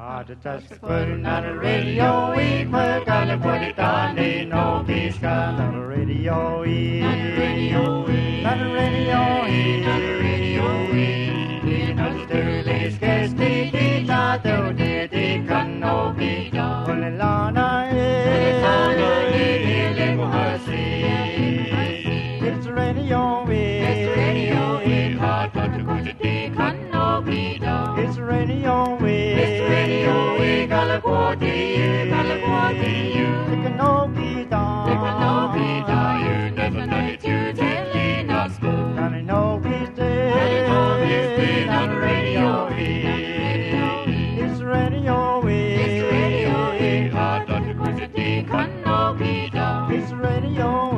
The touch the putting on the radio, we put on the put it on the no peace gun on the radio, on the radio, on the radio, on the radio, we know the early scares the guitar, the can no be done. When the lana is, let her see. It's the radio, it's the radio, hard but the good can no be done. It's the radio, California, it can no be done. It can no be done. You never know it, you telling us go. And I know he's dead. On the radio, it's radio, it's radio, hard on the good thing can no be done. It's radio,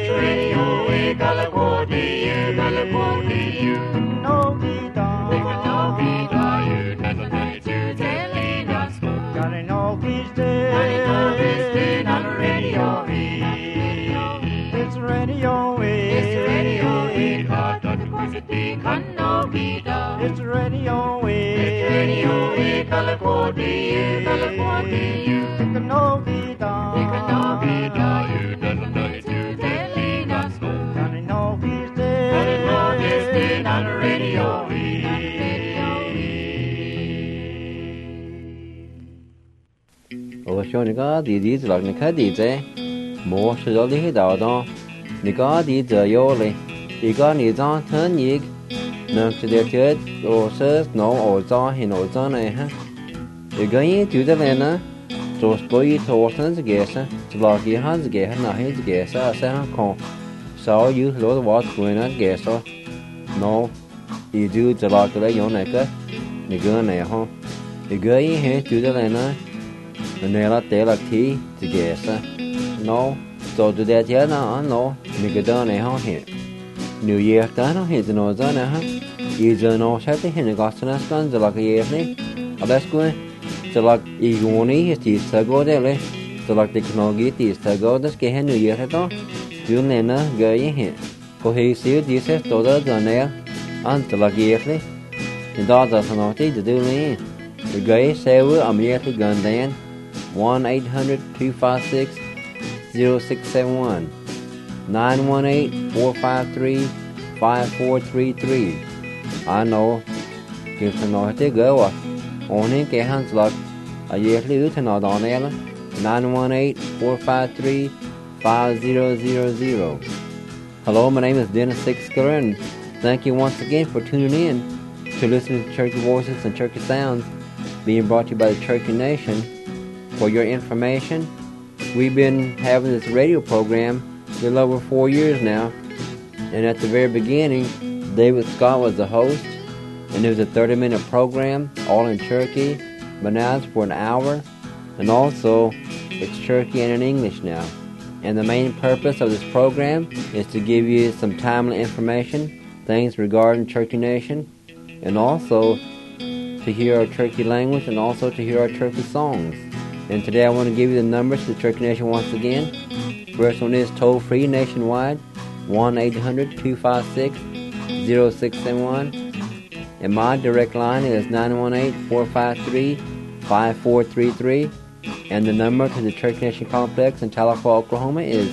California, you can no be done. It can no be done. You never know it, you telling us go. And I know he's dead. On the radio, it's radio, hard on the good thing can no be done. It's radio, California, you can no be done. It can no be done. You never know it, you telling us go. And I know he's dead. And I know he's dead on the radio. Cho你个弟弟子你看弟子，莫是到你道当，你个弟子有嘞，一个你长疼你，能是点点，我是弄我长还我长呢哈，一个人就在那呢，就是不一头身子给啥，只老给汉子给哈，那汉子给啥，啥哈看，少有老的话出来给啥，喏，一就只老给来用那个，那个那哈，一个人还就在那呢。Này là tế là thi thì ghé sa nó rồi từ đây thế nào nó mình cái đó này không hiện nhiều year ta nó hiện nó ra nè ha giờ nó sẽ thấy hiện cái sự này giờ là cái year này ở đây cũng giờ là igoni thì sẽ có đâyเลยgiờ là technology thì sẽ có đấy cái hiện nhiều year đó chuyện này nó gợi hiện có khi xíu thì sẽ tổ đó giờ này anh giờ là cái year này thì đó giờ nó thì từ từ này gợi sẽ với âm nhạc thì gần đây 1-800-256-0671 918-453-5433 I know kịp thằng nói thế gỡ à ổn hết cái hàng slot ở dưới lưu thằng nói đó này là 918-453-5000 Hello, my name is Dennis Sixskiller and thank you once again for tuning in to listen to Cherokee Voices and Cherokee Sounds being brought to you by the Cherokee Nation. For your information, we've been having this radio program a little over 4 years now, and at the very beginning, David Scott was the host, and it was a 30-minute program, all in Cherokee, but now it's for an hour, and also it's Cherokee and in English now. And the main purpose of this program is to give you some timely information, things regarding Cherokee Nation, and also to hear our Cherokee language, and also to hear our Cherokee songs. And today I want to give you the numbers to the Cherokee Nation once again. First one is toll-free nationwide, 1-800-256-0671. And my direct line is 918-453-5433. And the number to the Cherokee Nation Complex in Tahlequah, Oklahoma is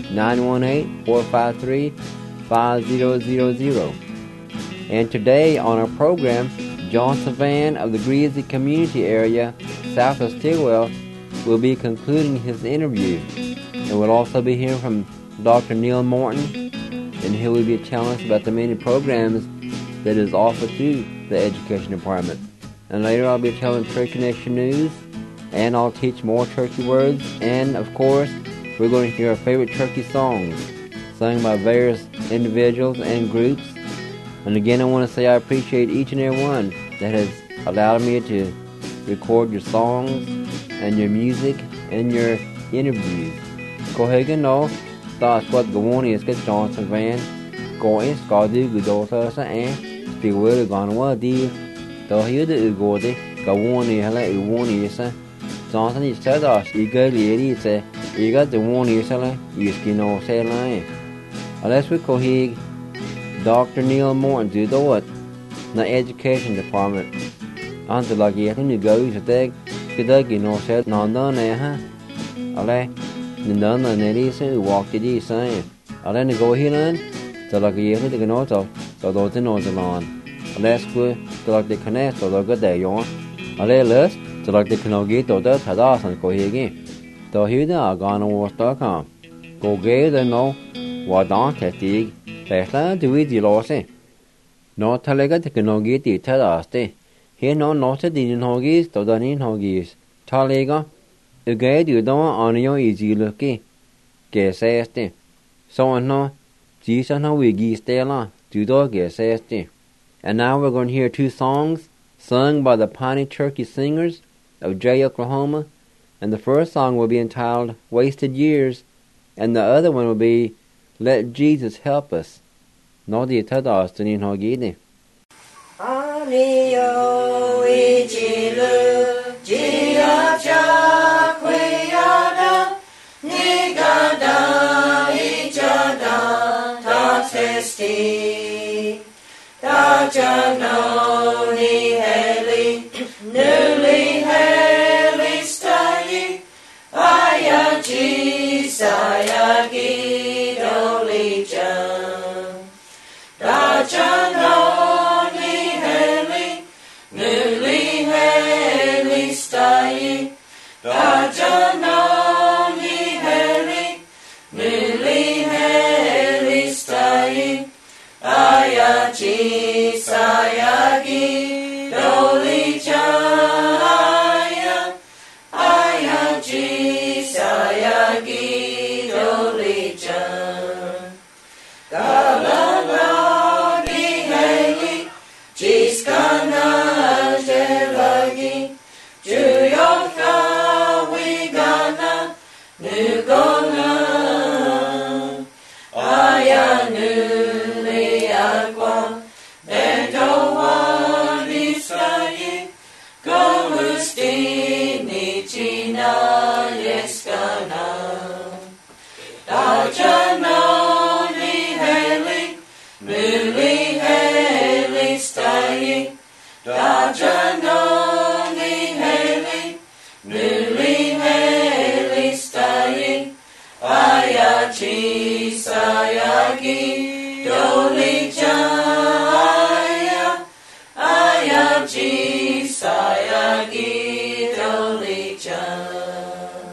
918-453-5000. And today on our program, John Savan of the Greasy Community Area, south of Stilwell, will be concluding his interview. And we'll also be hearing from Dr. Neil Morton, and he will be telling us about the many programs that is offered through the Education Department. And later I'll be telling Cherokee Nation news, and I'll teach more Cherokee words, and of course, we're going to hear our favorite Cherokee songs, sung by various individuals and groups. And again, I want to say I appreciate each and every one that has allowed me to record your songs and your music and your interviews. Có hay cái nó ta squat go on is cái Johnson van có is có đi gửi đồ thơ sẽ thì với được còn quá đi tao hiểu được go đi go on đi hay là on đi sẽ Johnson thì sẽ đó ý cái lý đi sẽ ý cái the on đi sẽ là ý cái nó sẽ lại unless we có hi Dr. Neil Morton do the what the Education Department. Antes la guía tiene go y se te Skidagi no said Nanda Neha. Ale, Nindana Nelisa walked the sign. Ale go here the like a year to the north of the Dotin or the lawn. Let's go to like the connect or the good day on. Ale list to like the Kanogit or the Tadas and go here again. The Huda are gone over Stockholm. Go gay the no, what don't testig, Tesla do it the lossy. No Talaga the Kanogit the Tadaste. Here no noted in Hoggies to the in Hoggies. Talega, the gay you don't on your easy looky. Guess este. So no, Jesus no wiggy stella, do dog guess este. And now we're going to hear two songs sung by the Piney Turkey Singers of Jay, Oklahoma. And the first song will be entitled Wasted Years, and the other one will be Let Jesus Help Us. No di tada stunin hogidi. Anio ijilu jiaja kuyada nigada ijada ta testi ta jano ni heli newly heli stayi aya jisaya gidoli jan ta jano ni heli newly heli stayi ta jano ni heli newly heli stayi aya jisaya gidoli jan aya jisaya gidoli jan galala di heli jiskana jelagi juyoka wigana nugona aya nuli agua Bendoa nisai golustini china yeskana Dajano ni heli nuli heli stai Dajano ni heli nuli heli stai Aya chisayagi doli jaya Aya chisayagi doli jaya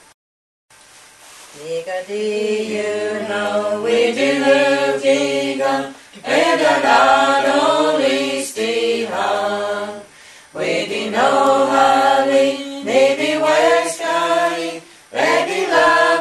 Nigadi you know we dilugiga Edadado listiha We di no hali Nedi weskai Redi la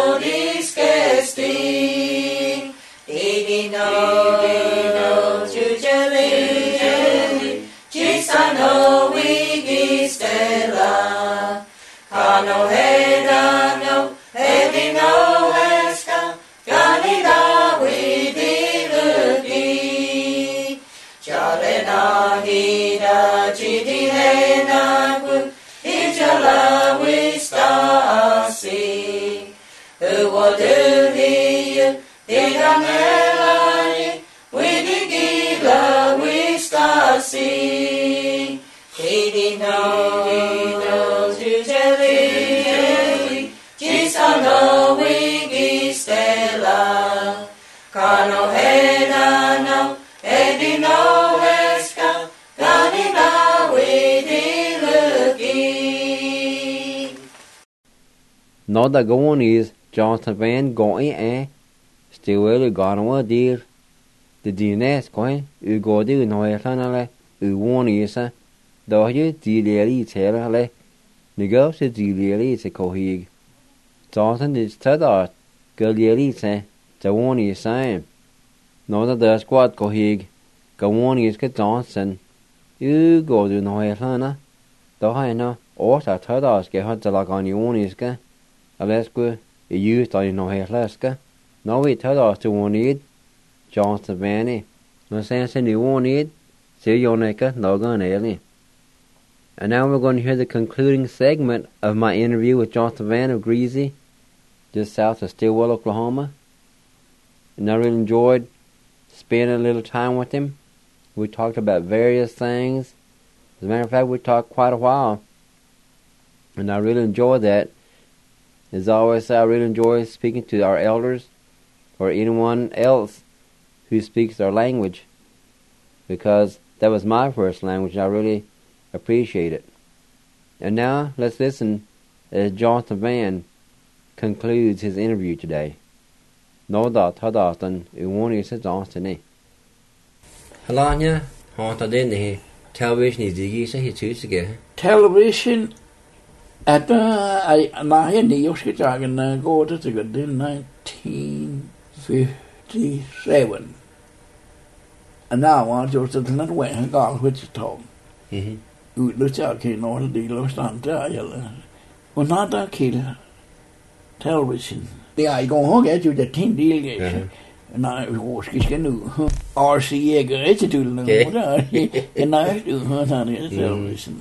quodiskesti Didi no jujeli Cisano wigi stella Kano hedano Edi no esca Ganida widi lugi Jalena hida jidi henagu Ijala wistasi Who will do you Digamelani Widi gila wistasi Didi no jujeli Cisano wigi stella Kano hedano Edi no esca Ganina widi lugi No the going is Jonathan Van going still well gone dear. The DNS going, you go do no etanale, you won't is a doju dilly terrale. The girl said dilly is a cohig. Jonathan is tada, girl yelly the one is saying. No that the squad cohig, go one is get Johnson. You go do no etana. Though I know, or tada get hot the like on your own is ga. Let's go, you used on no hairlaska. No, we tell us to one need. Johnson Vanny. No sense in you won't need. See your necker, no gun alien. And now we're going to hear the concluding segment of my interview with Jonathan Van of Greasy, just south of Stillwell, Oklahoma. And I really enjoyed spending a little time with him. We talked about various things. As a matter of fact, we talked quite a while. And I really enjoy that. As I always say, I really enjoy speaking to our elders or anyone else who speaks our language, because that was my first language and I really appreciate it. And now let's listen as Jonathan Van concludes his interview today. Hello nha, television is the television at go to the 1957. And now I just not went and got Wichita. Look out, you know, the lost on there. Well, not that kid. Television. The I go home get you the 10 delegation. And I was going to RCA get to do and I do television.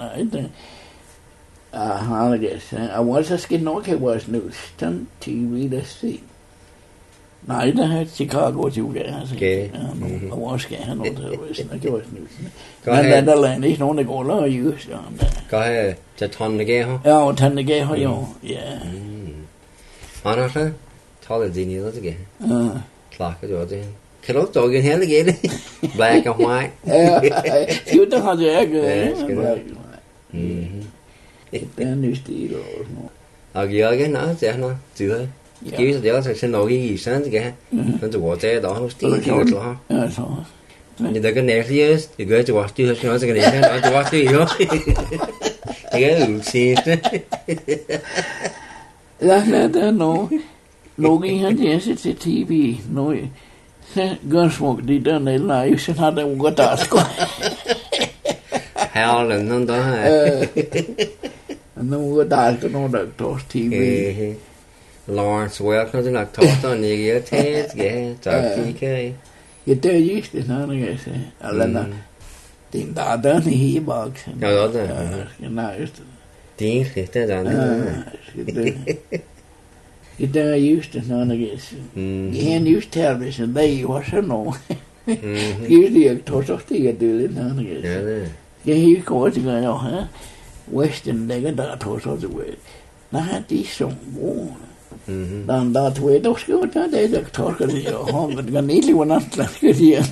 I guess I was asking, okay, was news, TV, let's see. No, I didn't have Chicago to get. I was getting on television. I was news. And then the land is only going to use on that. Go ahead, to turn the gay, huh? Oh, turn the gay, yeah. Honestly, tell it, Dini, let's get. Clock it, George. Hello, dog in hell again. Black and white. You don't have the egg. Then you steal. I'll get again, no, it's no, do it. Give the other send all ye sons again. And the water, the whole steal. That's all. They're going next years, you go to watch 2 years, you're going to watch 2 years. You see it. That's no. Logan had yes, it's a TV. No, Gunsmoke did done a life and had them got us. Hell and none and then we got to know that those TV. Lawrence Welk, like tossed on the tails, yeah, TK. You tell you, it's not a guess. Alana. Think that done he box. No, Think it's done. You don't used to none of this. You can't use television, they was a no. Usually a total thing you do it, none of this. Yeah, you go to go, huh? Western, they got that total way. Now, had these some more. Then that way, those go down there, the talk of your home, but nearly one not left here.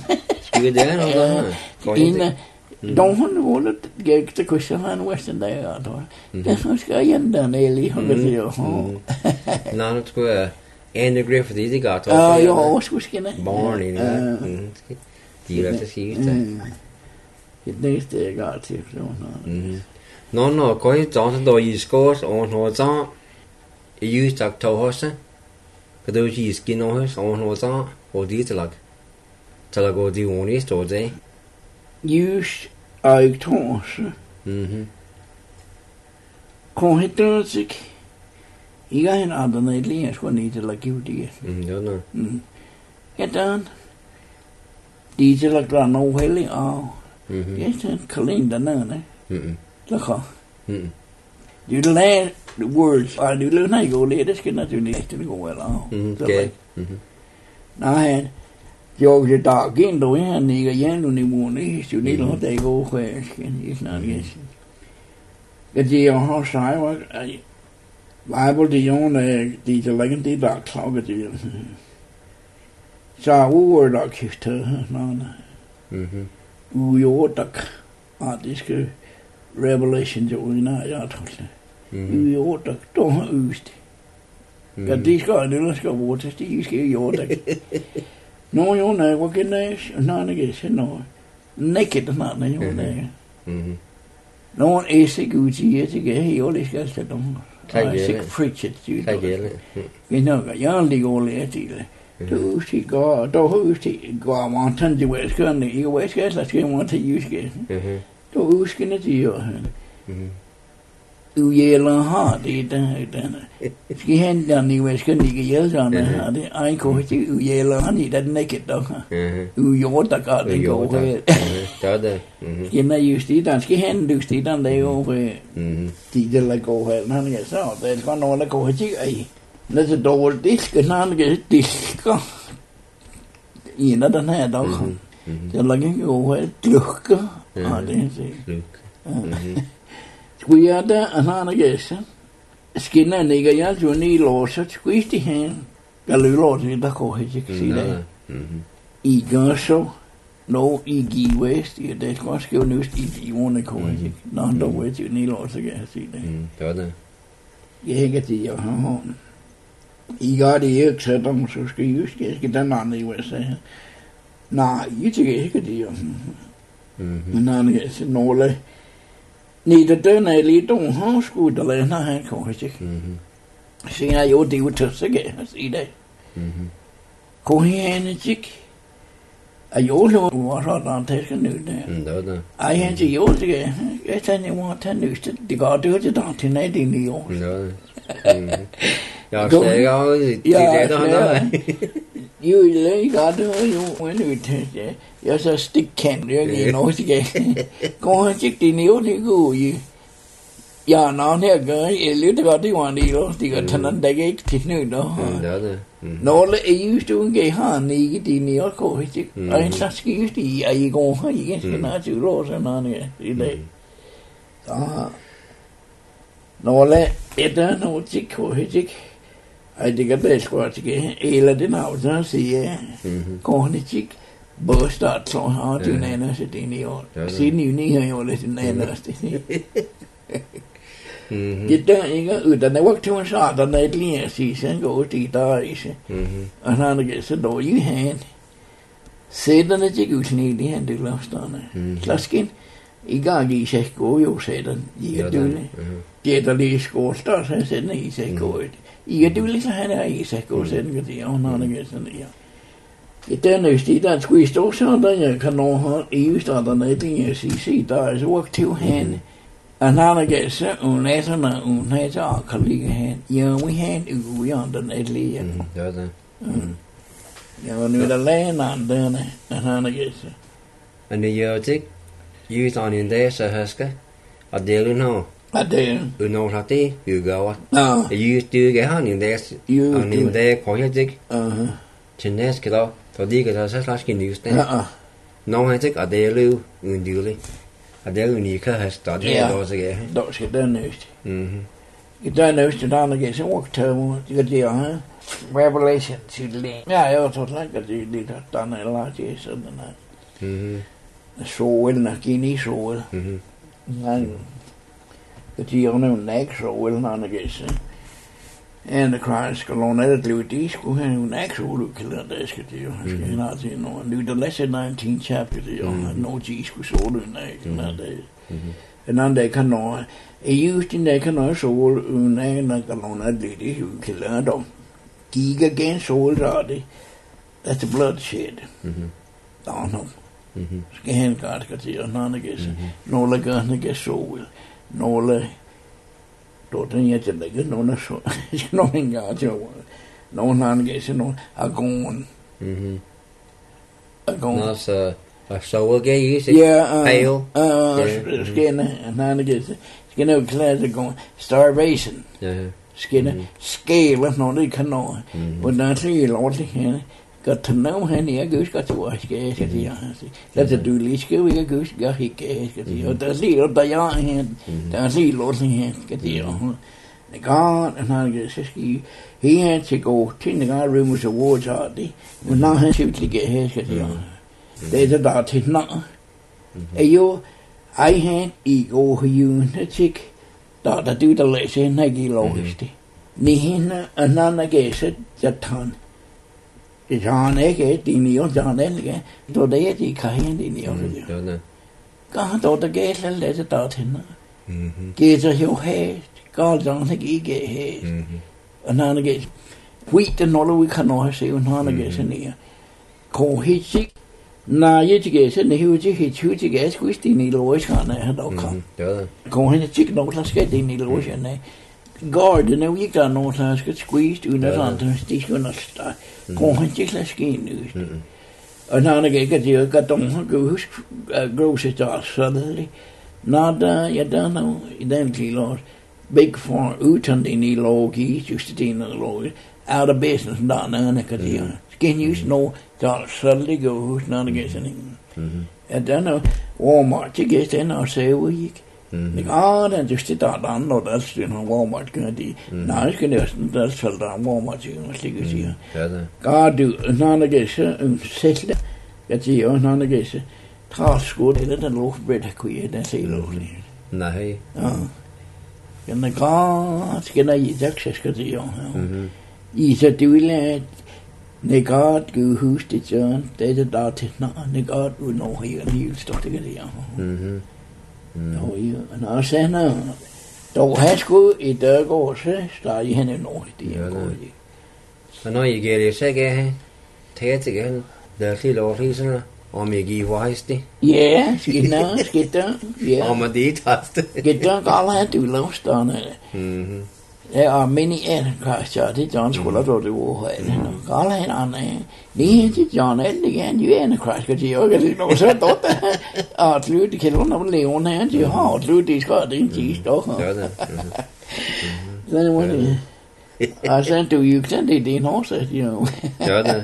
Don't want to get the question on Western Day out. That's what's going down early. None of square. And the Griffith easy got. Oh, you always was going to. Born in it. Do you have to see it? It needs to got to. No, quite don't know you scores on what's on. You used to tell horse. But those you skin on horse on what's on. Or do you like? Till I go do one is today. Use I toss. Kom hit sig. Jeg har en anden nedlig, jeg skulle ned til at give det. Getan. De til at gøre noget heldig af. Jeg tænker, kalender nede. Laka. You learn the words. I do learn how you go later. It's not too late to go well. Okay. Now, you're dark in the way, and you're young, and you want to you need to go where it's not guessing. Get the horse I Bible the own the legend the dark cloud at you. So, we were dark to none. We all duck at this revelation that we know. We all duck, don't oost. Got these guys, let's go water, these guys, your duck. No, you're not working there. None of this, no. Naked, not there. No one is a good year to get he always gets it on. Sick preach it, you know, you only go later. To see God, to see God, want to where's going to you, where's guys, let's get want to use it. To who's going to do your hand. You yell on hard, if you hand down the west, can you yell on the I go with you, yell on it, that naked dog. You water got to go away. You know, you see that ski hand do see that they over. Teacher like go ahead, none of us out. There's one on the go with you. Let's door this, can not get this. You know, the head dog. They're like go away, look. I didn't say. Squeeze that and on a guess. Skin and nigga yard you need laws such squeeze the hand. Galilord in the cohesive see that. E so no e west, that's going to news you want to cohesive. Not the way you need laws again, see that. Yeah, get the home. I got the exit on so ski get an on the west. Nah, you take it. None gets no lay. Neither done a little house school the land I had cohesive. See, I owe you to again, see that. Cohesive. I also was on taking new there. I had to use again. Yes, anyone ten news to the god do it on 1980 years. You got you when you take it. Yes, a stick can, you know, again. Go and check the new go. Yeah, now here, girl, a little got the one, you know, the tenant decade to know. No, I used to get honey, the New York, I just used to, I go, you get not to rose and on it. No, let it no chick or hick. I dig a best watch again, a Latin house, I see, corny chick, burst out so hard to Nana City, New York. See, you need your little Nana City. Get down, you got and they work too much hard on that clear season, go to dies. And I guess the door you hand. Say that the goose need the hand to last on it. Slaskin, you got to say go, you said, and you do it. Get the least go stars, I said, he said go it. You do little hand, I said go, said, get the on against the year. It then is the that squeezed also, then you can know how you start on the thing, you see, dies, work two hand. And I guess un later un later colleague hand. Yeah, we had we on the lately. Yeah, we the land on there, and I guess. And the year tick used on in there, so Husker. A deal in all. I did. You know how they you go. No. You used to get on in there. You on in there, cohesive. Chinese get off. So they get us like in you stand. No, I think a deal in duly. A deal in your has started those again. Don't get done news. You done news to down again, and walk to you get the Revelation to the lane. Yeah, I also like that you did that done a lot years than that. So well, Nakini, so well. That you know, next, so well, none against it. And the Christ alone at the Lutis, who had an actual look at that, you know, and do the lesson 19 chapter, you know, no Jesus was older than that. And on they can know, a used in they can also, like alone at the Lutis, who killed a dog. Gig against soul, that's bloodshed. Down home. Scan card, because you're none against no like against soul, no like. Don't yet like it, no, so it's no in God, no, none gets no, a gone. A gone. That's a soul gay, you see? Yeah, pale. Skin, and none gets skin of class are going, starvation. Skin, scale, no, they can know. But not see, Lord, got to know, honey, a goose got to wash gas at the answer. Let the dooley skill, we a goose got he gas at the other seal of the young hand, the seal of the hand, get the the God, and I guess he had to go to the guard room with the wards out there, but now he should get his at the other. There's a dot, it's not. You, I had ego who you in the chick, that I do the lesson, I get lowest. Nihina, and none I guess it, the ton. John Egg, the New John Elgin, though they had the kind in the other. God, though the gate and let it out in. Gates of your head, God don't think he get head. And none against wheat and all we can all say, and none against in here. Call his sick. Now, you get in the huge huge gas, which the needle was on there. Call him the chicken, no, let's get the needle was in there. God, and we got no chance get squeezed to the lantern, stick on a star. Go and check the skin news. And now I get you got on goose, grocery store suddenly. Not you don't know, identity Lord. Big for Utan in the low geese, used to be in the low, out of business, not none of the skin use no, that suddenly goes, not against anything. And then Walmart, you get in, I'll say, well, den just det der andre, der er en Walmart, gør de. Nej, skal næsten, der er selv der Walmart, slik at sige. Ja, det. Gør du, når der gæse, sætte, jeg siger, når der gæse, træskud, det er den luftbred, der kunne jeg, den ser lovlig. Nej. Ja. Den er godt, skal der i, der skal det jo. I så det ville, det godt, gå hus, det sådan, det er der til, det godt, uden over her, lige stort, det kan det jo. Nå, ja, og så dog han skulle i dørgård, så startede han en år i det. Og når I gør det, så kan jeg tage til igen, der er lidt overrisende, om jeg giver vejs det. Ja, skidt der, ja. Om at det er taste. Skidt der, galt han, du lavstående. Ja, og mini Anachrist, det John skulle da det var her. Galt han an, det til John, det kan jo Anachrist, kan de jo ikke nå så dot. Og slut, det kan du nok leve her, de har slut, det skal det ikke stå. Ja, det. Så var det. Og så du jo ikke det er en årsag, jo. Ja, det.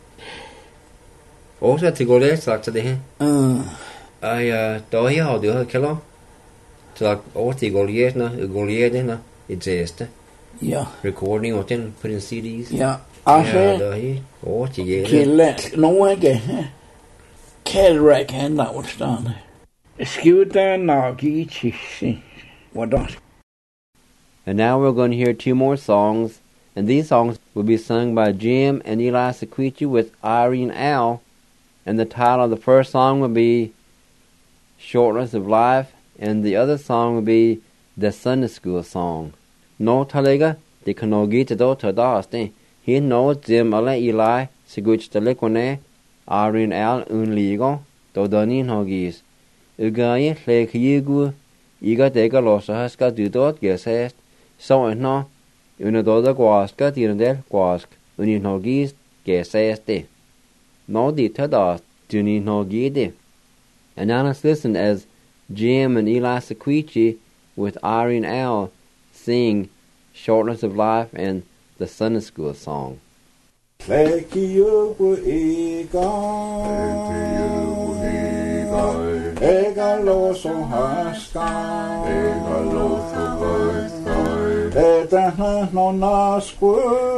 Årsag til gå læse sagt til det her. Og der her har du hørt kalder. Så årsag til gå læse det her. I teste. Ja. Recording og den på den CD's. Ja. Altså. Ja, der er årsag til Kille, nogen ikke. Kalrak han lavstående. Skjuter nok i tisse. Hvordan? And now we're going to hear two more songs, and these songs will be sung by Jim and Eli Sequici with Irene Al, and the title of the first song will be Shortness of Life, and the other song will be The Sunday School Song. No talega, de kanogi to do to daste. He knows Jim and Eli Sequici to lekone, Irene Al unligo, do donin hogis. Ugaye lek yigu, iga dega losa haska dudot gesest. Så nå, under døde guaska direndel guask, under nogis geseste. Nå dit tadas, duni nogide. And now let's listen as Jim and Eli Sequici with Irene Al sing Shortness of Life and the Sunday School Song. Ega loso haska, ega loso haska. Eta no nasku,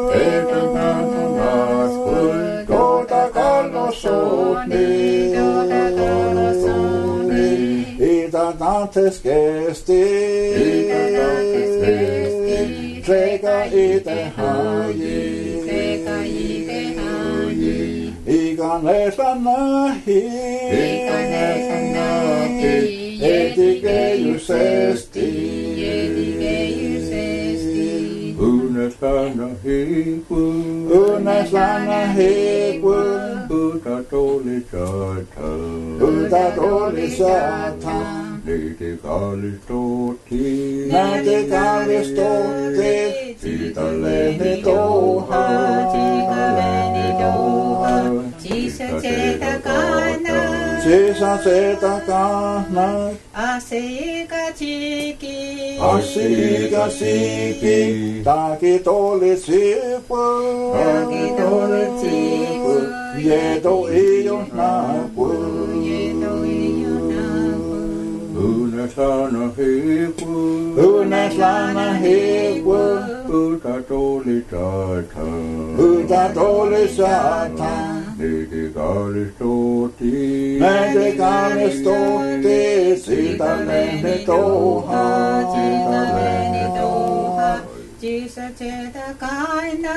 Kota kalosoni, Ita dantes gesti, Treka ite haji, Iga nesanahi, Etikejus esti, Unes lana hiku, Buta toli sata, Niti kalistoti, Sita leni toha, Chisa cheta kana, Asika chiki, Taki toli sipu, Yedo iyo napu, Unes lana hiku, Buta toli sata, Niti kalistoti, Sita leni toha, Chisa cheta kana,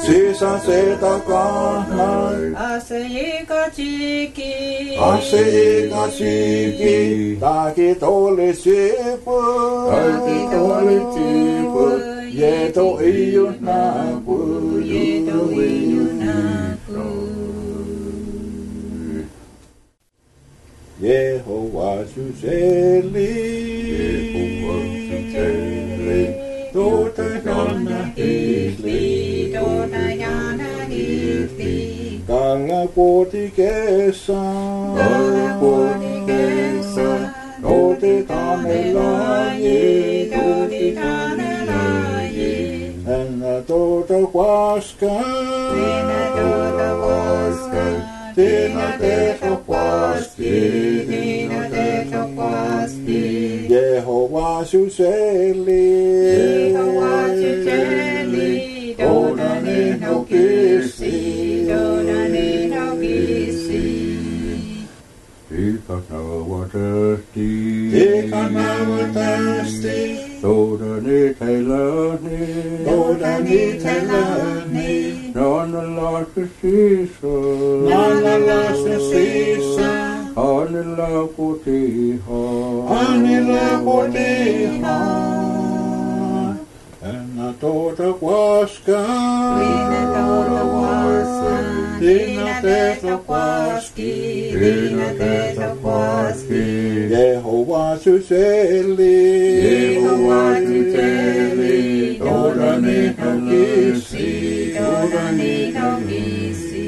Asika chiki, Taki toli sipu, Yedo iyo napu, Yehovah Suseli, Dota Yana Hitli, Kala Koti Kesa, Doti Tanelaye, Enna Dota Huasca, Tina Teto Huasca, Jehovah Suseli, Jehovah Suseli, Dodani no Kisi, Dodani no Kisi. Tikanawa thirsty, Tikanawa thirsty, Dodani Tailani, Dodani Tailani, Nana lost the season, Nana lost the season, Anila Potiha, Anila Potiha, and the daughter was gone, Dina Teta Kwaski, Dina Teta Kwaski, Jehovah Suseli, Jehovah Suseli, Dodani no Kisi, Dodani no Kisi.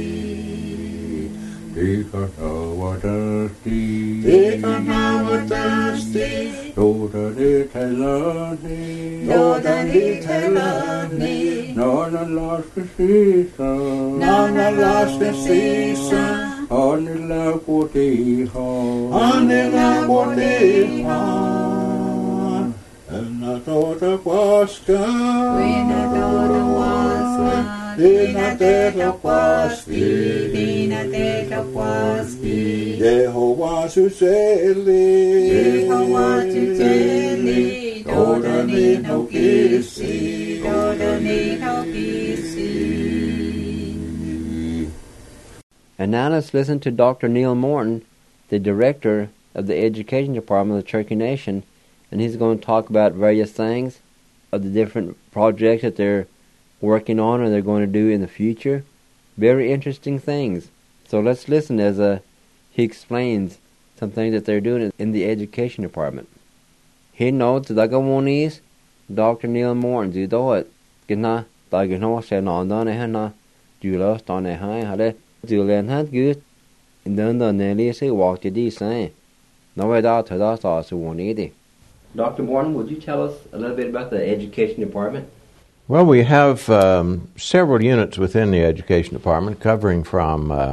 Tikanawa thirsty, Tikanawa thirsty, Dodani Tailani, Dodani Tailani, Nana lost the season, Nana lost the season, Anila Potiha, Anila Potiha, and the daughter was gone, Dina Teta Kwaski, Dina Teta Kwaski, Jehovah Suseli, Jehovah Suseli, Dodani no Kisi, Dodani no Kisi. And now let's listen to Dr. Neil Morton, the director of the Education Department of the Cherokee Nation, and he's going to talk about various things of the different projects that they're working on or they're going to do in the future. Very interesting things. So let's listen as he explains some things that they're doing in the Education Department. He knows that Dagamonis, Dr. Neil Morton, do do it. Gina, Dagano, Shannon, Hannah, Julas, on a high, Hale, Julian had good. And then the Nelly say, walk to these saying. No way out to us also 180. Dr. Morton, would you tell us a little bit about the Education Department? Well, we have several units within the Education Department covering from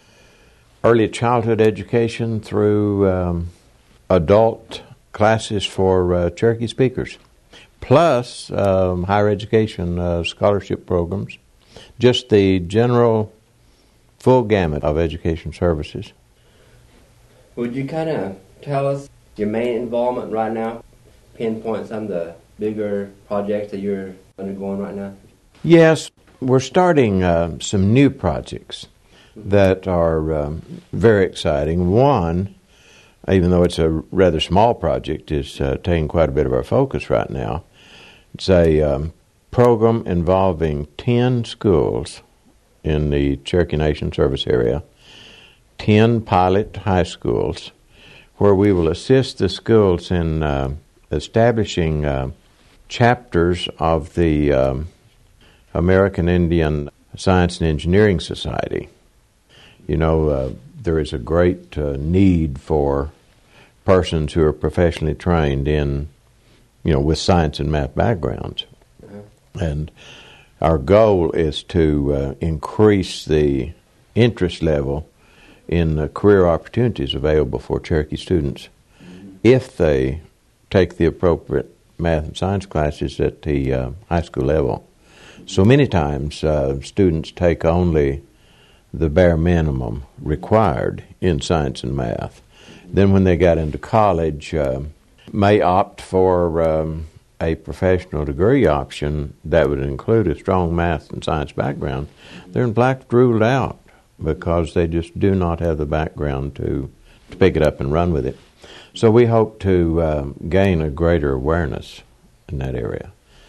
early childhood education through adult classes for Cherokee speakers, plus higher education scholarship programs, just the general full gamut of education services. Would you kind of tell us your main involvement right now, pinpoint some of the bigger projects that you're undergoing right now? Yes, we're starting some new projects that are very exciting. One, even though it's a rather small project, is taking quite a bit of our focus right now. It's a program involving 10 schools in the Cherokee Nation service area, 10 pilot high schools, where we will assist the schools in establishing chapters of the American Indian Science and Engineering Society. You know, there is a great need for persons who are professionally trained in, with science and math backgrounds. And our goal is to increase the interest level in career opportunities available for Cherokee students if they take the appropriate math and science classes at the high school level. So many times students take only the bare minimum required in science and math. Then when they got into college, may opt for a professional degree option that would include a strong math and science background. They're in fact ruled out because they just do not have the background to pick it up and run with it. So we hope to gain a greater awareness in that area.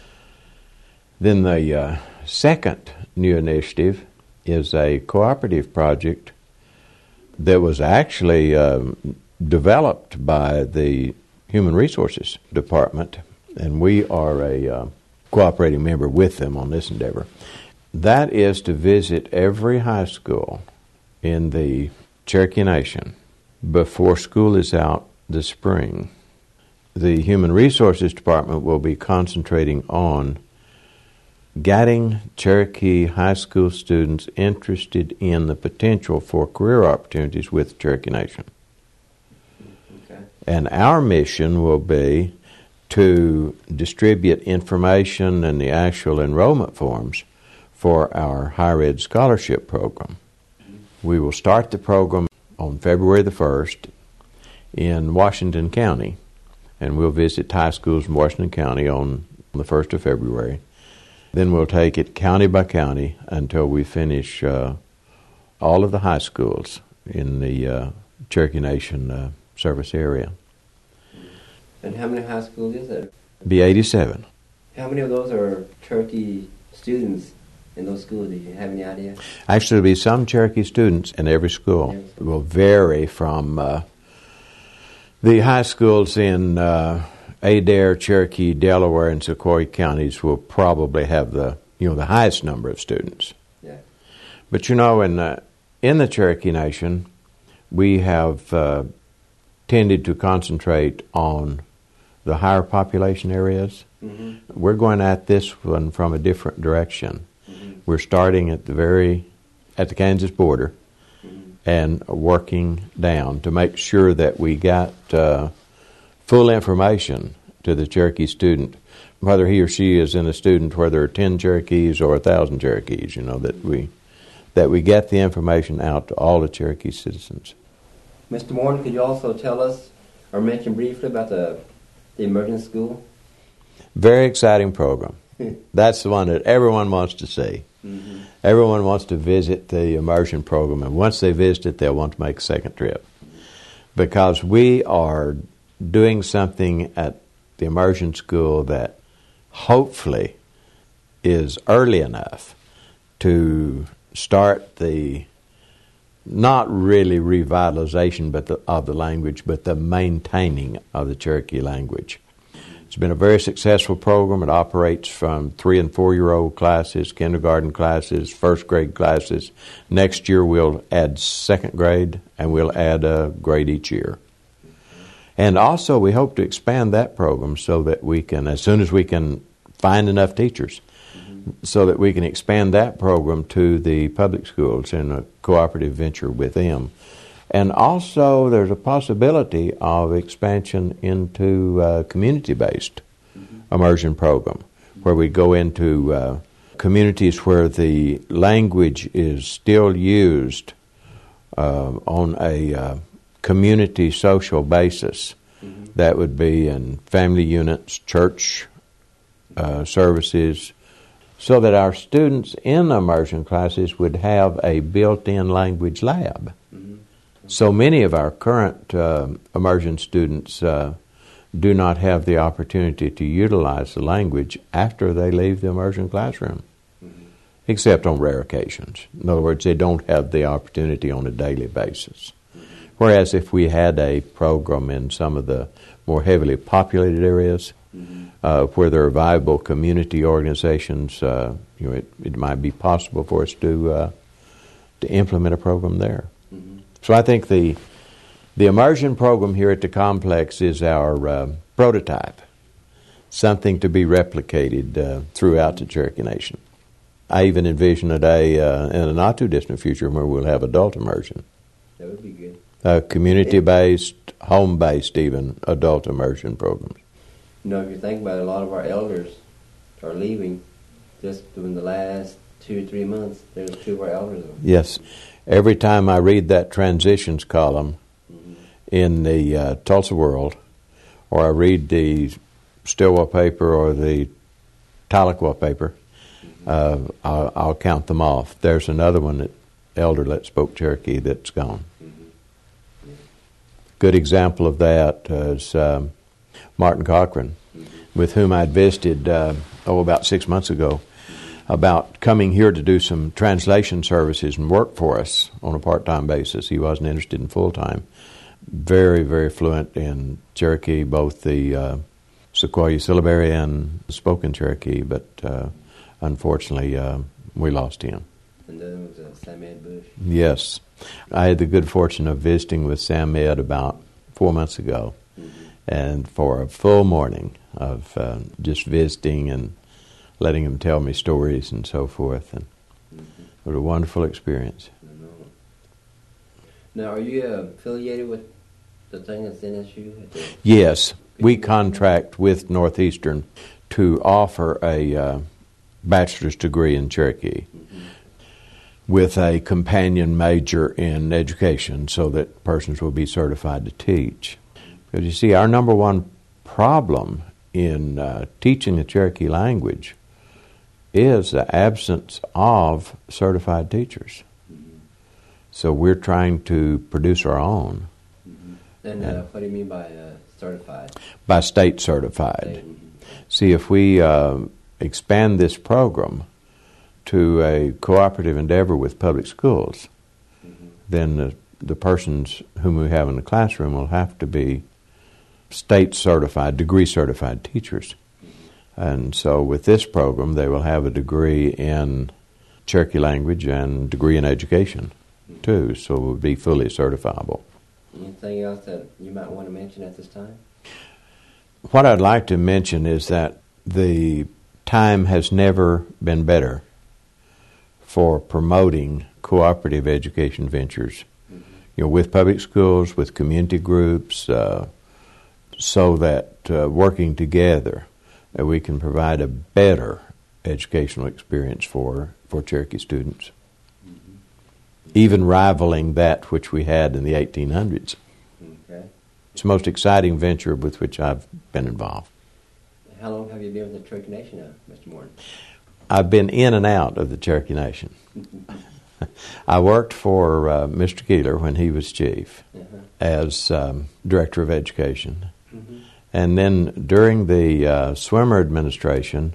Then the second new initiative is a cooperative project that was actually developed by the Human Resources Department, and we are a cooperating member with them on this endeavor. That is to visit every high school in the Cherokee Nation before school is out this spring. The Human Resources Department will be concentrating on getting Cherokee high school students interested in the potential for career opportunities with the Cherokee Nation. Okay. And our mission will be to distribute information and the actual enrollment forms for our higher ed scholarship program. We will start the program on February the 1st in Washington County, and we'll visit high schools in Washington County on the 1st of February. Then we'll take it county by county until we finish all of the high schools in the Cherokee Nation service area. And how many high schools is there? Be 87. How many of those are Cherokee students in those schools? Do you have any idea? Actually, there'll be some Cherokee students in every school. It will vary from the high schools in Adair, Cherokee, Delaware, and Sequoyah counties will probably have the highest number of students. Yeah. But in the Cherokee Nation, we have tended to concentrate on the higher population areas. Mm-hmm. We're going at this one from a different direction. Mm-hmm. We're starting at the Kansas border, mm-hmm. and working down to make sure that we got full information to the Cherokee student, whether he or she is in a student where there are 10 Cherokees or 1,000 Cherokees, that we get the information out to all the Cherokee citizens. Mr. Morton, could you also tell us or mention briefly about the immersion school? Very exciting program. That's the one that everyone wants to see. Mm-hmm. Everyone wants to visit the immersion program, and once they visit it, they'll want to make a second trip. Because we are doing something at the immersion school that hopefully is early enough to start the not really revitalization of the language, but the maintaining of the Cherokee language. It's been a very successful program. It operates from 3- and 4-year-old classes, kindergarten classes, first grade classes. Next year we'll add second grade, and we'll add a grade each year. And also we hope to expand that program so that we can, as soon as we can find enough teachers, so that we can expand that program to the public schools in a cooperative venture with them. And also there's a possibility of expansion into a community-based immersion program, where we go into communities where the language is still used on a community social basis. Mm-hmm. That would be in family units, church services, so that our students in immersion classes would have a built-in language lab. Mm-hmm. So many of our current immersion students do not have the opportunity to utilize the language after they leave the immersion classroom, mm-hmm. except on rare occasions. In other words, they don't have the opportunity on a daily basis. Mm-hmm. Whereas if we had a program in some of the more heavily populated areas, mm-hmm. Where there are viable community organizations, it might be possible for us to implement a program there. Mm-hmm. So I think the immersion program here at the complex is our prototype, something to be replicated throughout the Cherokee Nation. I even envision a day in a not too distant future where we'll have adult immersion. That would be good. Community-based, home-based even, adult immersion programs. If you think about it, a lot of our elders are leaving just within the last 2 or 3 months. There's 2 of our elders. Yes. Every time I read that transitions column mm-hmm. in the Tulsa World, or I read the Stillwell paper or the Tahlequah paper, mm-hmm. I'll count them off. There's another one, elder that spoke Cherokee, that's gone. Mm-hmm. Yeah. Good example of that is Martin Cochran, with whom I'd visited about 6 months ago, about coming here to do some translation services and work for us on a part-time basis. He wasn't interested in full-time. Very, very fluent in Cherokee, both the Sequoyah syllabary and spoken Cherokee, but unfortunately we lost him. And then was Sam Ed Bush? Yes. I had the good fortune of visiting with Sam Ed about 4 months ago. And for a full morning of just visiting and letting him tell me stories and so forth. And mm-hmm. It was a wonderful experience. Now, are you affiliated with the thing that's NSU? Yes, we contract with Northeastern to offer a bachelor's degree in Cherokee with a companion major in education so that persons will be certified to teach. Because you see, our number one problem in teaching the Cherokee language is the absence of certified teachers. So we're trying to produce our own. And what do you mean by certified? By state certified. See, if we expand this program to a cooperative endeavor with public schools, then the persons whom we have in the classroom will have to be state certified, degree certified teachers. And so with this program, they will have a degree in Cherokee language and degree in education, too, so it will be fully certifiable. Anything else that you might want to mention at this time? What I'd like to mention is that the time has never been better for promoting cooperative education ventures, with public schools, with community groups, so that working together we can provide a better educational experience for Cherokee students, even rivaling that which we had in the 1800s. Okay. It's the most exciting venture with which I've been involved. How long have you been with the Cherokee Nation now, Mr. Morton? I've been in and out of the Cherokee Nation. I worked for Mr. Keeler when he was chief as director of education. And then during the Swimmer administration,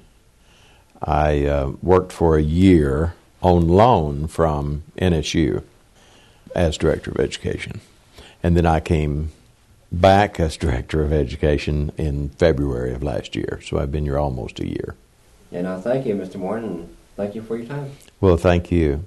I worked for a year on loan from NSU as director of education. And then I came back as director of education in February of last year. So I've been here almost a year. And thank you, Mr. Morton. Thank you for your time. Well, thank you.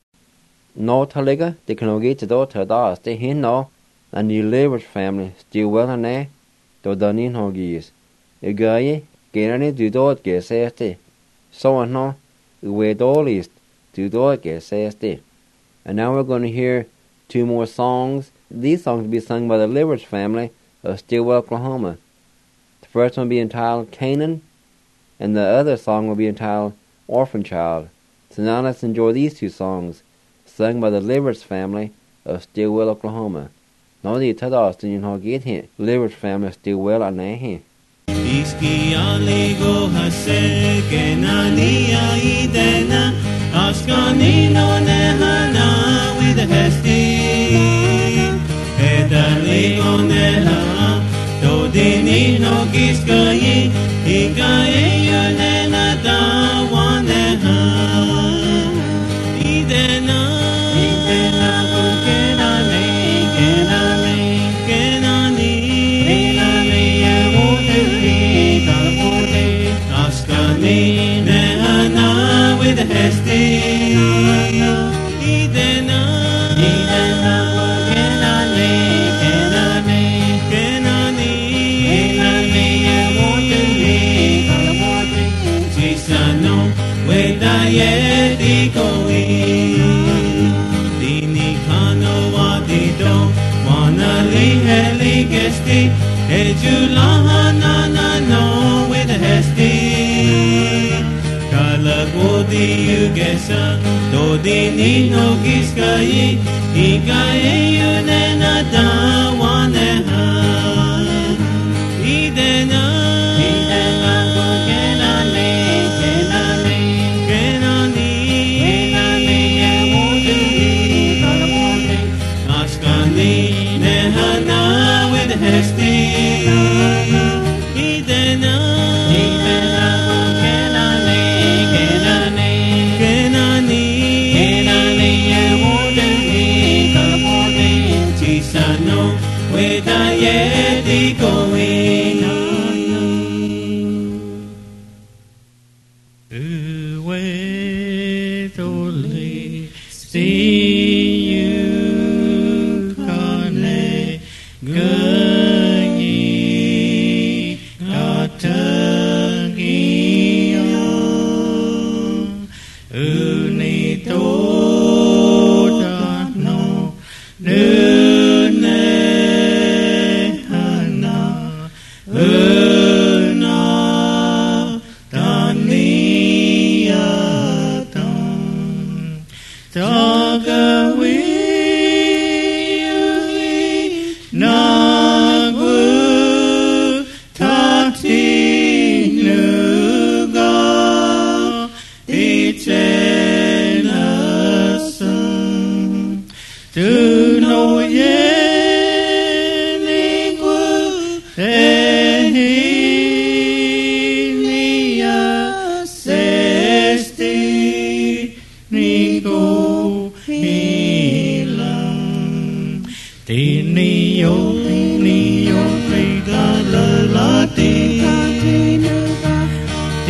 No talaga de kanogi to do to da stay hin no and the Lewis family still well and eh do danin hogis. A guy gerani do dot get says so no we dollies do dot get says. And now we're going to hear two more songs. These songs will be sung by the Lewis family of Stilwell, Oklahoma. The first one will be entitled Canaan, and the other song will be entitled Orphan Child. So now let's enjoy these two songs, sung by the Lewis family of Stilwell, Oklahoma. Now the Tadas in your get here, Lewis family of Stilwell and here. Iski aligo hase kenania idena askani no nehana with the hesti edali oneha dodini no giskai ikaye yonena da waneha idena kenani Nehana with the hesti Idena Kenani Chisano with the yeti koi Dini kano wadido Wanali heli gesti Ejulaha no with the hesti Kalagodi yugesa Dodini no giskai Ikaye yunena da waneha Idena Askani nehana with the hesti Idena Chisano with a yeti going with only see you kane ganyi katangiyo unito no nune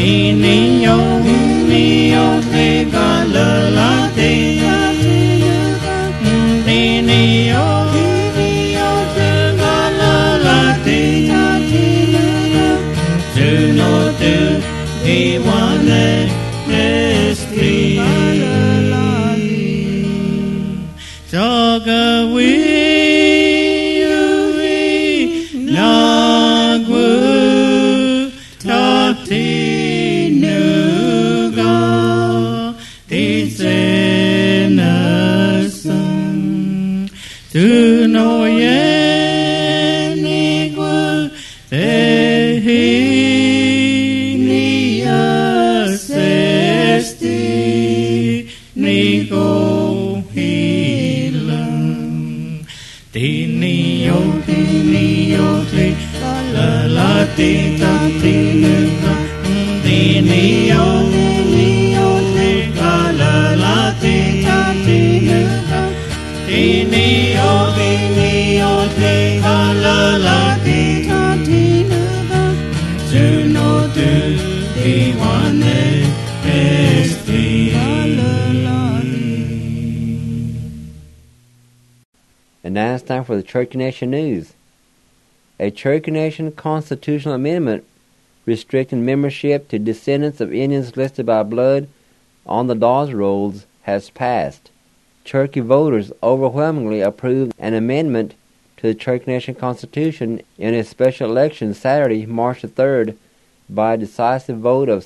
And now it's time for the Cherokee Nation News. A Cherokee Nation constitutional amendment restricting membership to descendants of Indians listed by blood on the Dawes Rolls has passed. Cherokee voters overwhelmingly approved an amendment to the Cherokee Nation Constitution in a special election Saturday, March the 3rd, by a decisive vote of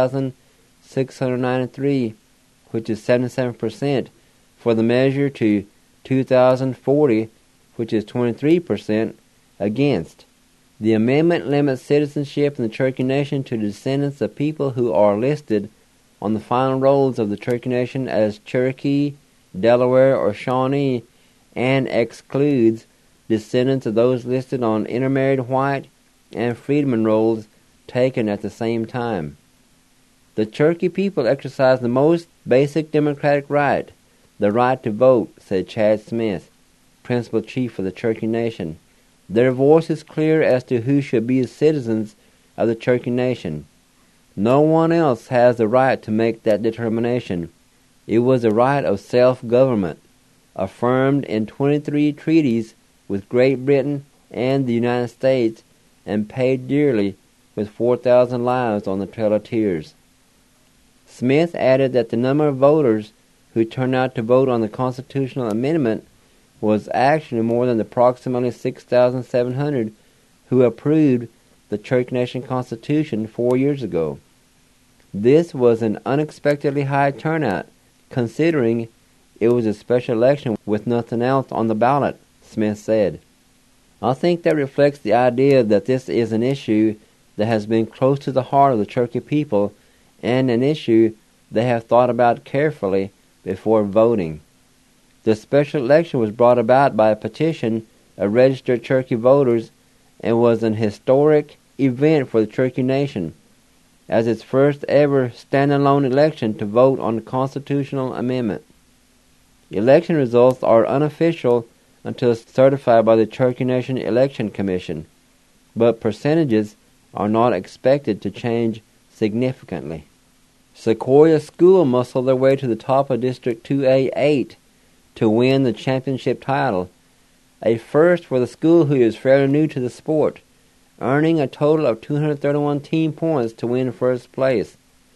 6,693, which is 77%, for the measure to 2,040, which is 23%, against. The amendment limits citizenship in the Cherokee Nation to descendants of people who are listed on the final rolls of the Cherokee Nation as Cherokee, Delaware, or Shawnee, and excludes descendants of those listed on intermarried white and freedmen rolls taken at the same time. The Cherokee people exercise the most basic democratic right, the right to vote, said Chad Smith, principal chief of the Cherokee Nation. Their voice is clear as to who should be citizens of the Cherokee Nation. No one else has the right to make that determination. It was the right of self-government, affirmed in 23 treaties with Great Britain and the United States, and paid dearly with 4,000 lives on the Trail of Tears. Smith added that the number of voters who turned out to vote on the constitutional amendment was actually more than the approximately 6,700 who approved the Cherokee Nation Constitution 4 years ago. This was an unexpectedly high turnout, considering it was a special election with nothing else on the ballot, Smith said. I think that reflects the idea that this is an issue that has been close to the heart of the Cherokee people and an issue they have thought about carefully before voting. The special election was brought about by a petition of registered Cherokee voters and was an historic event for the Cherokee Nation, as its first ever standalone election to vote on the constitutional amendment. Election results are unofficial until certified by the Cherokee Nation Election Commission, but percentages are not expected to change significantly. Sequoia School muscled their way to the top of District 2A-8 to win the championship title, a first for the school who is fairly new to the sport, earning a total of 231 team points to win first place.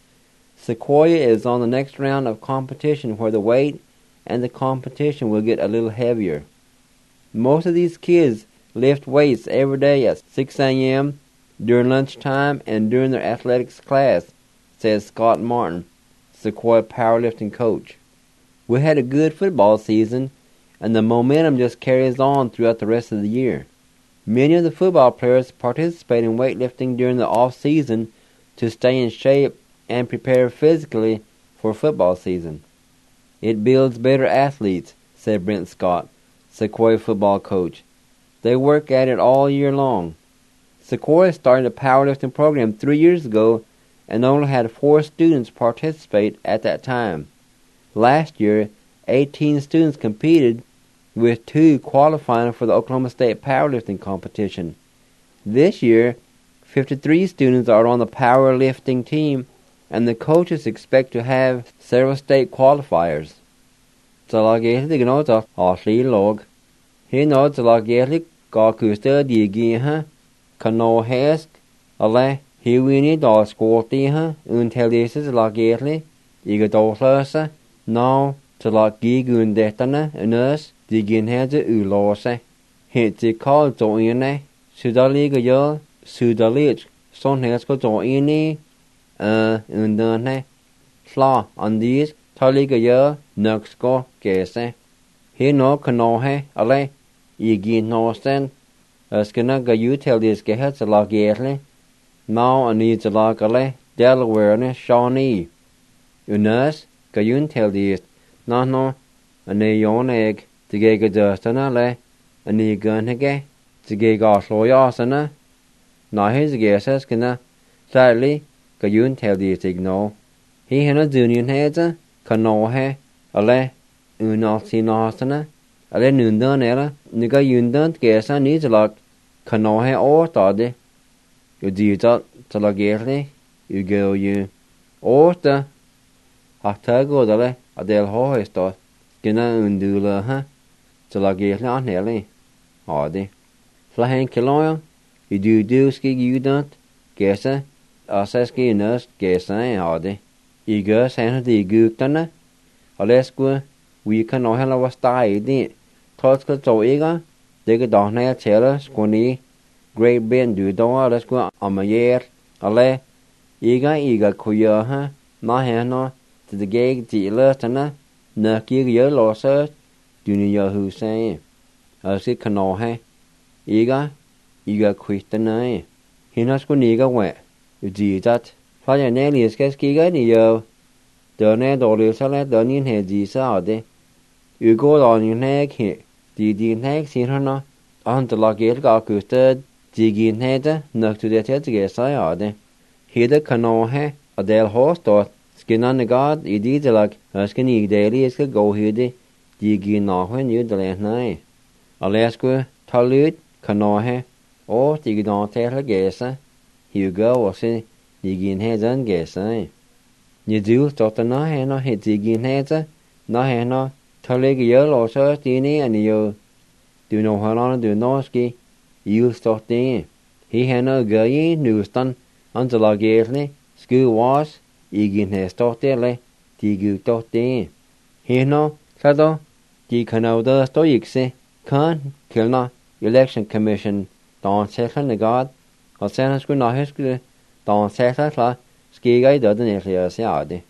Sequoia is on the next round of competition where the weight and the competition will get a little heavier. Most of these kids lift weights every day at 6 a.m., during lunchtime, and during their athletics class, says Scott Martin, Sequoia powerlifting coach. We had a good football season, and the momentum just carries on throughout the rest of the year. Many of the football players participate in weightlifting during the off-season to stay in shape and prepare physically for football season. It builds better athletes, said Brent Scott, Sequoia football coach. They work at it all year long. Sequoia started a powerlifting program 3 years ago and only had 4 students participate at that time. Last year, 18 students competed, with 2 qualifying for the Oklahoma State powerlifting competition. This year, 53 students are on the powerlifting team, and the coaches expect to have several state qualifiers. Zalageli gnota Ashley log. He notes Zalageli Gakusta Digiha, Kano Hesk, Ale, Hiwini da Squatiha, Untelisis Lageli, Igadolasa, now to Lagigun Detana, Nurse, Diginhede Ulose. Hitzi called Zoine, Sudaliga Yol, Sudalich, Sonhesko Zoini, Undane, Fla, on these, Taliga Yol, Nuxco, Gese. He no Kanohe, Ale, Igin Nosten, Skina Gayu tell this Gehet Lagerli, now I need to Lagale, Delaware, Shawnee. Unas, Gayun tell this, no, a neon egg, to get a dustana, a knee gun again, to get off loyasana. Now his guesses can sadly, Gayun tell this ignore. He had a dunion heads, Kanohe, Ale, Unalsinasana, Ale Nundanella, Niga Yundan guessa needs a lot, Kanohe or Toddy. You do that to Lagerli, you go you. Or the Hatago dale, Adel Hohestor, Skinna Undula, huh? To Lagerli on Nelly. Hardy. Flying Kiloil, you do ski you don't, guessa, Aseski nurse, guessa, hardy. You go send the Gutana, Alesqua, we can know how was died in. Tosca Zoiga, dig a donner, teller, squinny, great ben do door, let's go on my year, Ale, Iga, Kuya, Nahana, to the gag, the Lurtana, Nucky, your losser, Junior who say, as it can know, Iga quit the night. He not go nigga wet. You do that. Fire Nelly is Keskiga, yo. Donne Dolly Salet, Dunion head, these are they. You go on your neck here. Did you neck see her no? On the logger got custard, digging head, knock to the head to get are they. Here the canoe, a del horse dot, skin on the guard, you did like, a skinny daily is go here, digging off when you the last night. Alaska, Talut, canoe, or dig on tell a guesser. Here go, or say, digging heads and guesser. You do stop the night, no hit digging heads, no hano. Talig yellow so tiny and you do know how long do no ski. You stop there. He had no gay newston until Lagerli. School was, Igin has stop there, Digu stop there. He no, Sado, Di Canada Stoixe, Can, Kilna, Election Commission, Don Settle the God, or Sanus good not his good, Don Settle, Ski guy doesn't actually.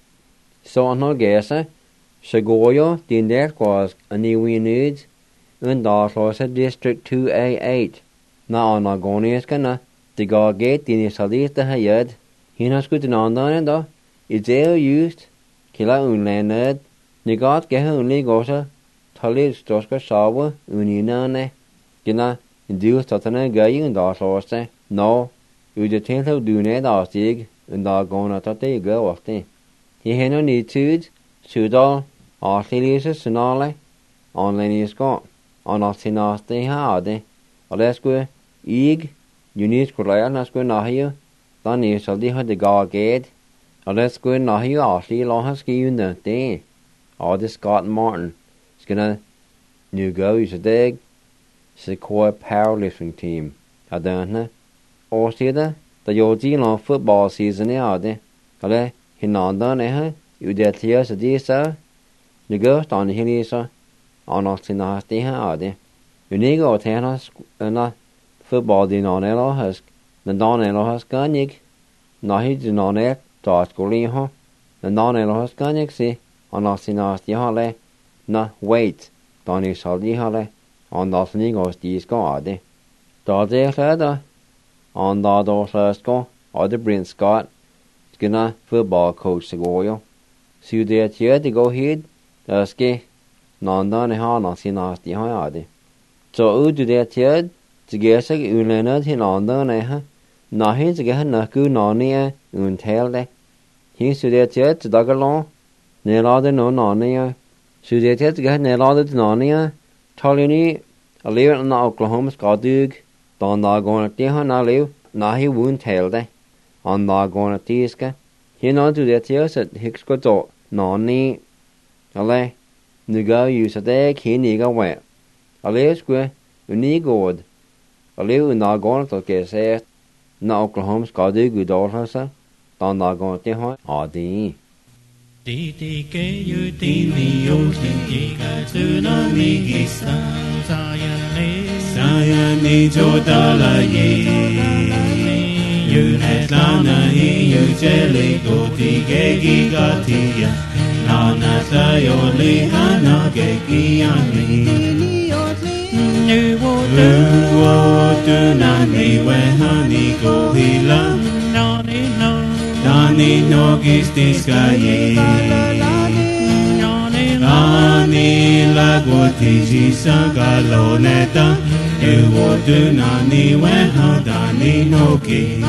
So no guesser. Segoyo, the net was a new needs, and Darslose District 2A8. Now on Agonius Cana, the God gate in his Salis the Hayed, he not good in on though, it's ill used, Killa unlanded, the God get only gosa, Talis Tosca Sawa, Uninane, Gina, induced Totana Gay and Darslose, no, you the tail of do net Arstig, and Dargona Tate go off there. He had no need to, Sudal. Artilius sonale, on Lenny Scott, on Artinaste Hardy, Alesque, Ig, Unis Correa, Nasque Nahio, then you shall deha the Gargade, Alesque Nahio, Artli, Lohaski, in the day, or the Scott Martin, Skinner, New Go, is a dig, Sequoia powerlifting team, Adana, or Cedar, the York football season, Ale, Hinanda, you did tears a dear sir. The ghost on the hillies on Ostinasti Hardy. You need go tennis and football din on Elo has the Don Elo has Ganig. No, he did not act, Dot Goliho. The Don Elo has Ganig, see, on Ostinasti Hale. No, wait, Donny Saldi Hale, on Dosnigos these Gardy. Dot there, Further, on Dodo Flasco, or the Brent Scott, Skinner, football coach Segoyo. So they're here to go ahead. Ski, Nanda and Hana see nasty Hayadi. So, do that yet? To get a Ulanad in London, eh? Now he's a get Naku Nania, Untelde. He's to that yet to Dagalon, Nelada no Nania. So that yet to get Nelada to Nania, Tolini, a live in Oklahoma Scottig, Don Dagon at Tehana live, nahi wun telde on na gona tiska. Hino du det yos at hikskoto noni ale nuga yusade kiniga we. Ale sque unigod. Ale na gona to ke se na Oklahoma skadu gudolhasa dan na gona te ho adi. Titi ke yu tini yo tini ka tsunami gisa sayane jodala ye yu netlana yu jeli goti ge gigatiya nana sayo li hana ge giyani yu wo tu nani we hani go hila nani no Dani no gistis kaye Ani la gotiji sagaloneta Ewo du nani weha dani no ki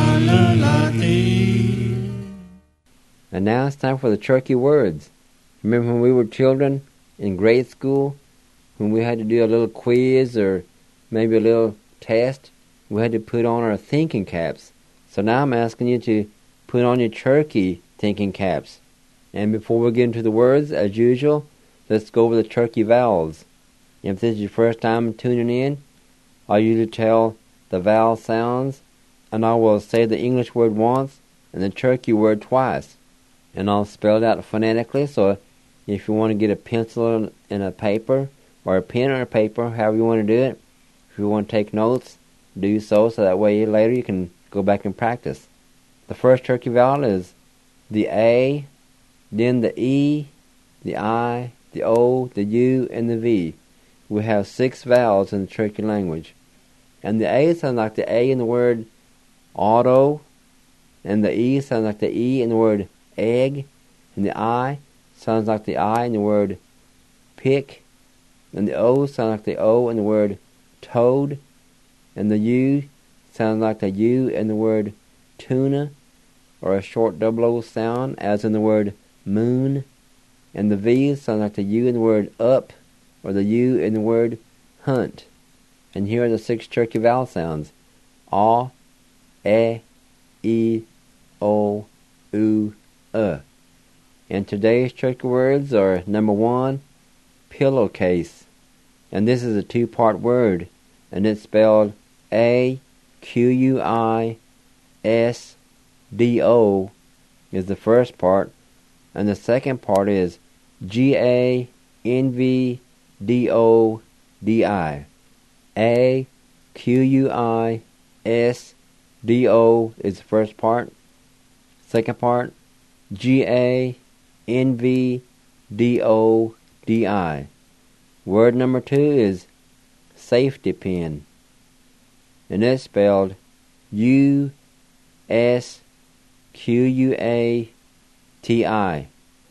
And now it's time for the Cherokee words. Remember when we were children in grade school, when we had to do a little quiz or maybe a little test, we had to put on our thinking caps. So now I'm asking you to put on your Cherokee thinking caps. And before we get into the words, as usual, let's go over the Cherokee vowels. If this is your first time tuning in, I usually tell the vowel sounds, and I will say the English word once and the Cherokee word twice. And I'll spell it out phonetically, so if you want to get a pencil and a paper, or a pen or a paper, however you want to do it, if you want to take notes, do so that way later you can go back and practice. The first Cherokee vowel is the A, then the E, the I, the O, the U, and the V. We have 6 vowels in the Cherokee language. And the A sounds like the A in the word auto, and the E sounds like the E in the word egg, and the I sounds like the I in the word pick, and the O sounds like the O in the word toad, and the U sounds like the U in the word tuna, or a short double O sound, as in the word moon, and the V sounds like the U in the word up, or the U in the word hunt. And here are the 6 Cherokee vowel sounds: A, E, O, U, And today's Cherokee words are number 1, pillowcase. And this is a 2-part word, and it's spelled A-Q-U-I-S-D-O is the first part, and the second part is G-A-N-V-D-O-D-I. A-Q-U-I-S-D-O is the first part. Second part, G-A-N-V-D-O-D-I. Word number 2 is safety pin, and it's spelled U-S-Q-U-A-T-I.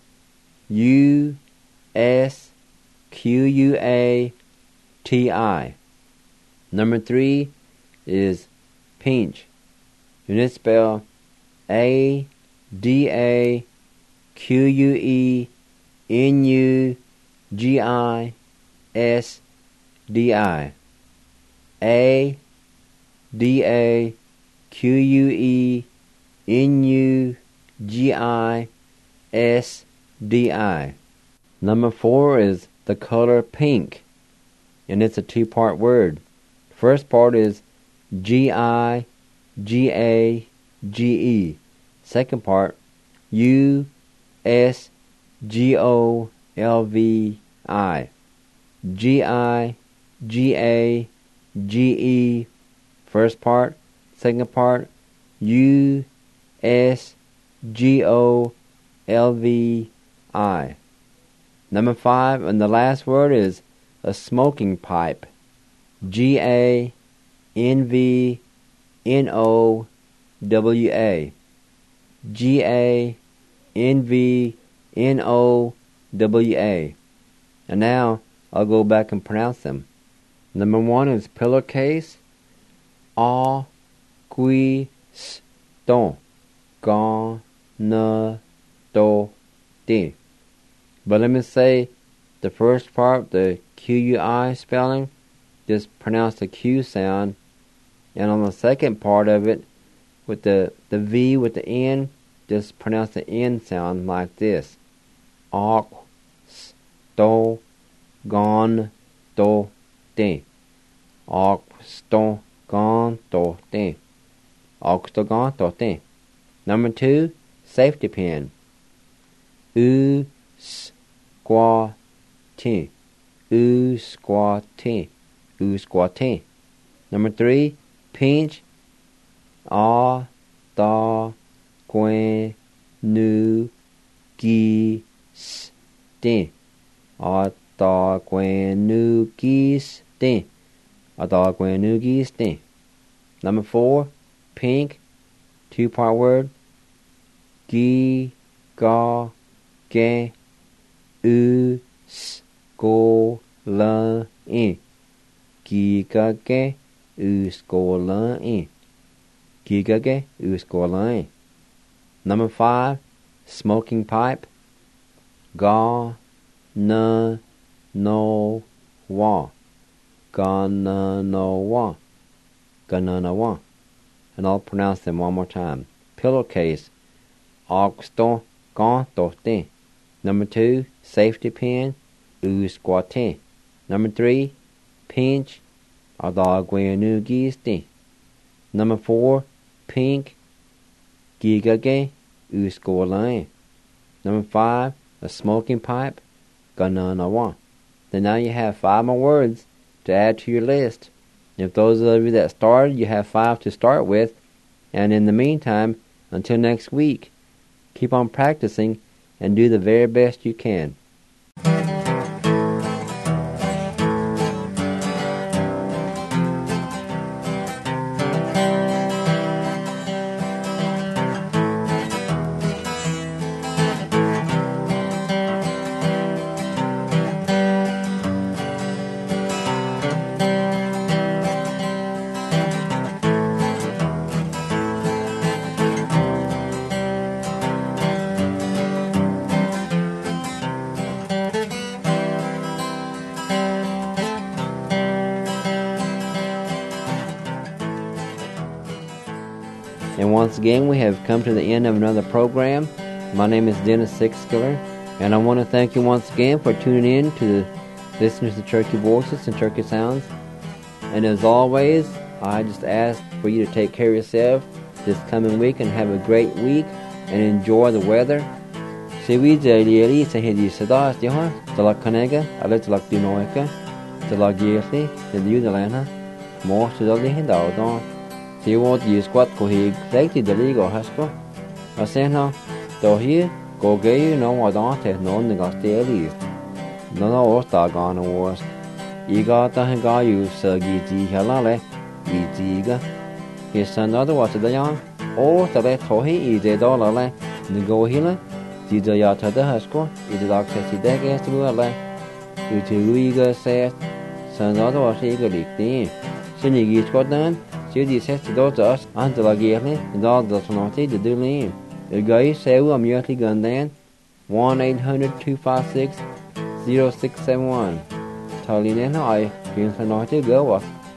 U-S-Q-U-A-T-I. Number 3 is pinch, and it's spelled A-D-A-Q-U-E-N-U-G-I-S-D-I. A-D-A-Q-U-E-N-U-G-I-S-D-I. Number 4 is the color pink, and it's a 2-part word. First part is G-I-G-A-G-E. Second part, U-S-G-O-L-V-I. G-I-G-A-G-E. First part. Second part, U-S-G-O-L-V-I. Number 5, and the last word is a smoking pipe. G-A-N-V-N-O-W-A. G-A-N-V-N-O-W-A. And now I'll go back and pronounce them. Number 1 is pillowcase. A-qui-s-ton. Ga-na-do-di. But let me say the first part, the Q-U-I spelling, just pronounce the Q sound. And on the second part of it, with the V with the N, just pronounce the N sound like this. Octogontote. Octogontote. Octogontote. Number 2, safety pin. U-squat-T. U-squat-T. U-squat-T. Number 3, pinch. A-ta-gwen-nu-gi-s-T. A-ta-gwen-nu-gi-s-T. A-ta-gwen-nu-gi-s-T. Number 4, pink, 2-part word. Gi-ga-ge-u-s-ko-la-in. Gi-ga-ge-u-s-ko-la-in. Gi-ga-ge-u-s-ko-la-in. Number 5, smoking pipe. Ga-na-no-wa. Ga-na-no-wa. Ga-na-no-wa. And I'll pronounce them one more time. Pillowcase. Oxto-gon-to-te. Number 2, safety pin. U-squat-te. Number 3, pinch. A-da-gwen-nu-gi-s-te. Number 4, pink. Gi-ga-ge-u-s-ko-la-in. Number 5, a smoking pipe. Ga-na-no-wa. Then now you have 5 more words to add to your list. If those of you that started, you have 5 to start with. And in the meantime, until next week, keep on practicing and do the very best you can. And once again, we have come to the end of another program. My name is Dennis Sixskiller, and I want to thank you once again for tuning in to listening to Cherokee Voices and Cherokee Sounds. And as always, I just ask for you to take care of yourself this coming week and have a great week and enjoy the weather. Siwi Zalieli Sahidi Sada Stiha, Talak Kanega, Aletalak Dinoika, Talak Yesi, the Udalana, more to the Hindaldon. See what you squat ko he safety the legal hasko. I say no, though here go gay no what don't have no negotiations. No or gone was. You got the guy you Sergi Halale, Eziga. His son other was the young, or the let Tohi is a dollar, the go healer. Did the yata the hasko, is the doctor see that against the world. You two eager said, son other was eagerly thin. Soon you get what done. Judy says to those of us, until I gave me, and all the sonati to do lean. The guy say, I'm usually gun then 1-800-256-0671. Talin I can sonati go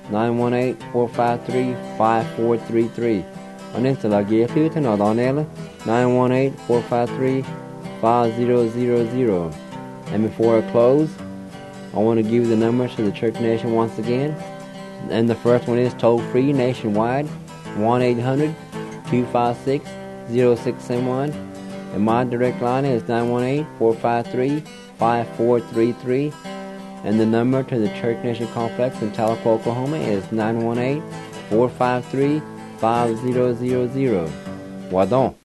918-453-5433. And until I gave you to not on 918-453-5000. And before I close, I want to give you the numbers to the Church Nation once again. And the first one is toll-free nationwide, 1-800-256-0671. And my direct line is 918-453-5433. And the number to the Church Nation Complex in Tahlequah, Oklahoma is 918-453-5000. Wadon.